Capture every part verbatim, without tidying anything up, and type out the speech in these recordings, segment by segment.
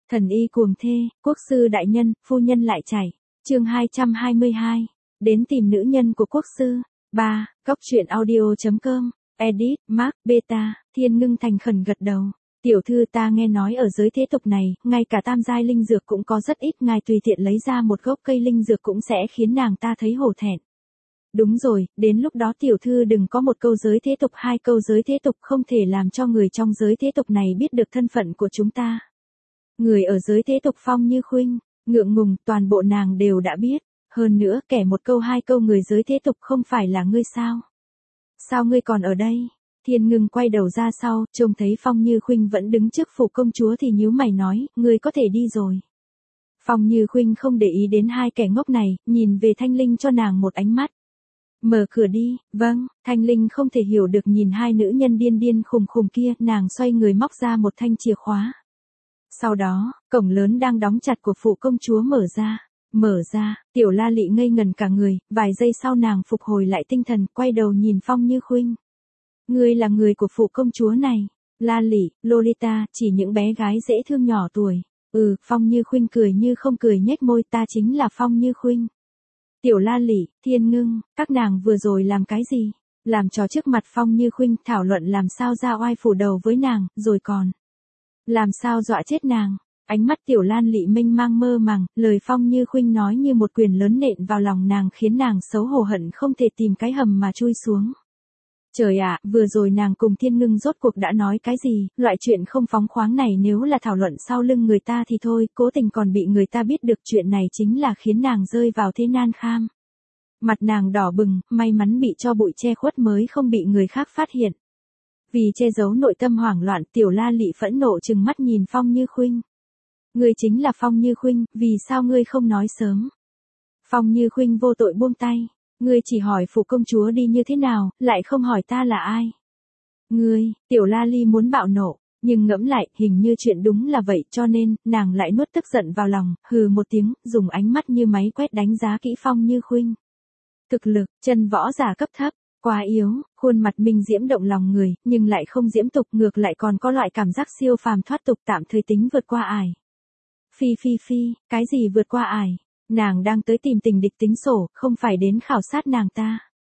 Thần y cuồng thê, quốc sư đại nhân, phu nhân lại chảy. Chương hai trăm hai mươi hai. Đến tìm nữ nhân của quốc sư. ba. Cóc truyện audio chấm com. Edit, Mark, Beta, Thiên Ngưng thành khẩn gật đầu. Tiểu thư, ta nghe nói ở giới thế tục này, ngay cả tam giai linh dược cũng có rất ít, ngài tùy tiện lấy ra một gốc cây linh dược cũng sẽ khiến nàng ta thấy hổ thẹn. Đúng rồi, đến lúc đó tiểu thư đừng có một câu giới thế tục hai câu giới thế tục, không thể làm cho người trong giới thế tục này biết được thân phận của chúng ta. Người ở giới thế tục Phong Như Khuynh, ngượng ngùng, toàn bộ nàng đều đã biết. Hơn nữa, kẻ một câu hai câu người giới thế tục không phải là ngươi sao? Sao ngươi còn ở đây? Thiên Ngưng quay đầu ra sau, trông thấy Phong Như Khuynh vẫn đứng trước phủ công chúa thì nhíu mày nói, ngươi có thể đi rồi. Phong Như Khuynh không để ý đến hai kẻ ngốc này, nhìn về Thanh Linh cho nàng một ánh mắt. Mở cửa đi. Vâng. Thanh Linh không thể hiểu được nhìn hai nữ nhân điên điên khùng khùng kia, nàng xoay người móc ra một thanh chìa khóa. Sau đó, cổng lớn đang đóng chặt của phủ công chúa mở ra. Mở ra, Tiểu La Lị ngây ngần cả người, vài giây sau nàng phục hồi lại tinh thần, quay đầu nhìn Phong Như Khuynh. Ngươi là người của phủ công chúa này. La Lị, Lolita, chỉ những bé gái dễ thương nhỏ tuổi. Ừ, Phong Như Khuynh cười như không cười nhếch môi, ta chính là Phong Như Khuynh. Tiểu La Lị, Thiên Ngưng, các nàng vừa rồi làm cái gì? Làm trò trước mặt Phong Như Khuynh, thảo luận làm sao ra oai phủ đầu với nàng, rồi còn làm sao dọa chết nàng. Ánh mắt Tiểu Lan Lị mênh mang mơ màng, lời Phong Như Khuynh nói như một quyền lớn nện vào lòng nàng khiến nàng xấu hổ hận không thể tìm cái hầm mà chui xuống. Trời ạ, vừa rồi nàng cùng Thiên Ngưng rốt cuộc đã nói cái gì, loại chuyện không phóng khoáng này nếu là thảo luận sau lưng người ta thì thôi, cố tình còn bị người ta biết được, chuyện này chính là khiến nàng rơi vào thế nan kham. Mặt nàng đỏ bừng, may mắn bị cho bụi che khuất mới không bị người khác phát hiện. Vì che giấu nội tâm hoảng loạn, Tiểu La Lị phẫn nộ trừng mắt nhìn Phong Như Khuynh. Ngươi chính là Phong Như Khuynh, vì sao ngươi không nói sớm? Phong Như Khuynh vô tội buông tay. Ngươi chỉ hỏi phủ công chúa đi như thế nào, lại không hỏi ta là ai. Ngươi, Tiểu La Ly muốn bạo nộ, nhưng ngẫm lại, hình như chuyện đúng là vậy, cho nên, nàng lại nuốt tức giận vào lòng, hừ một tiếng, dùng ánh mắt như máy quét đánh giá kỹ Phong Như Khuynh. Thực lực, chân võ giả cấp thấp, quá yếu, khuôn mặt minh diễm động lòng người, nhưng lại không diễm tục, ngược lại còn có loại cảm giác siêu phàm thoát tục, tạm thời tính vượt qua ải. Phi phi phi, cái gì vượt qua ải? Nàng đang tới tìm tình địch tính sổ, không phải đến khảo sát nàng ta.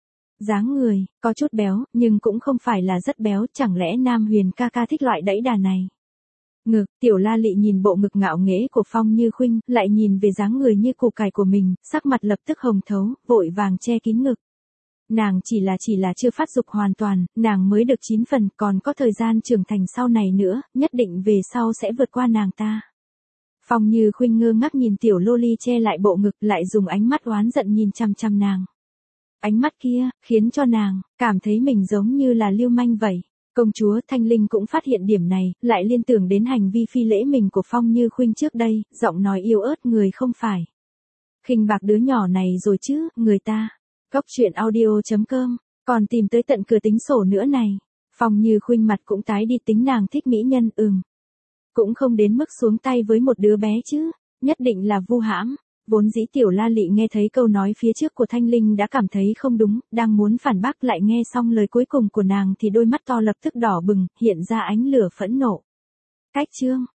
Dáng người, có chút béo, nhưng cũng không phải là rất béo, chẳng lẽ Nam Huyền ca ca thích loại đẫy đà này. Ngực, Tiểu La Lị nhìn bộ ngực ngạo nghễ của Phong Như Khuynh, lại nhìn về dáng người như củ cải của mình, sắc mặt lập tức hồng thấu, vội vàng che kín ngực. Nàng chỉ là chỉ là chưa phát dục hoàn toàn, nàng mới được chín phần, còn có thời gian trưởng thành sau này nữa, nhất định về sau sẽ vượt qua nàng ta. Phong Như Khuynh ngơ ngác nhìn tiểu loli che lại bộ ngực, lại dùng ánh mắt oán giận nhìn chăm chăm nàng. Ánh mắt kia, khiến cho nàng, cảm thấy mình giống như là lưu manh vậy. Công chúa Thanh Linh cũng phát hiện điểm này, lại liên tưởng đến hành vi phi lễ mình của Phong Như Khuynh trước đây, giọng nói yếu ớt, người không phải khinh bạc đứa nhỏ này rồi chứ, người ta. Cóc truyện audio chấm com, còn tìm tới tận cửa tính sổ nữa này. Phong Như Khuynh mặt cũng tái đi, tính nàng thích mỹ nhân, ừm. Cũng không đến mức xuống tay với một đứa bé chứ, nhất định là vu hãm. Vốn dĩ Tiểu La Lị nghe thấy câu nói phía trước của Thanh Linh đã cảm thấy không đúng, đang muốn phản bác, lại nghe xong lời cuối cùng của nàng thì đôi mắt to lập tức đỏ bừng, hiện ra ánh lửa phẫn nộ. Cách chương.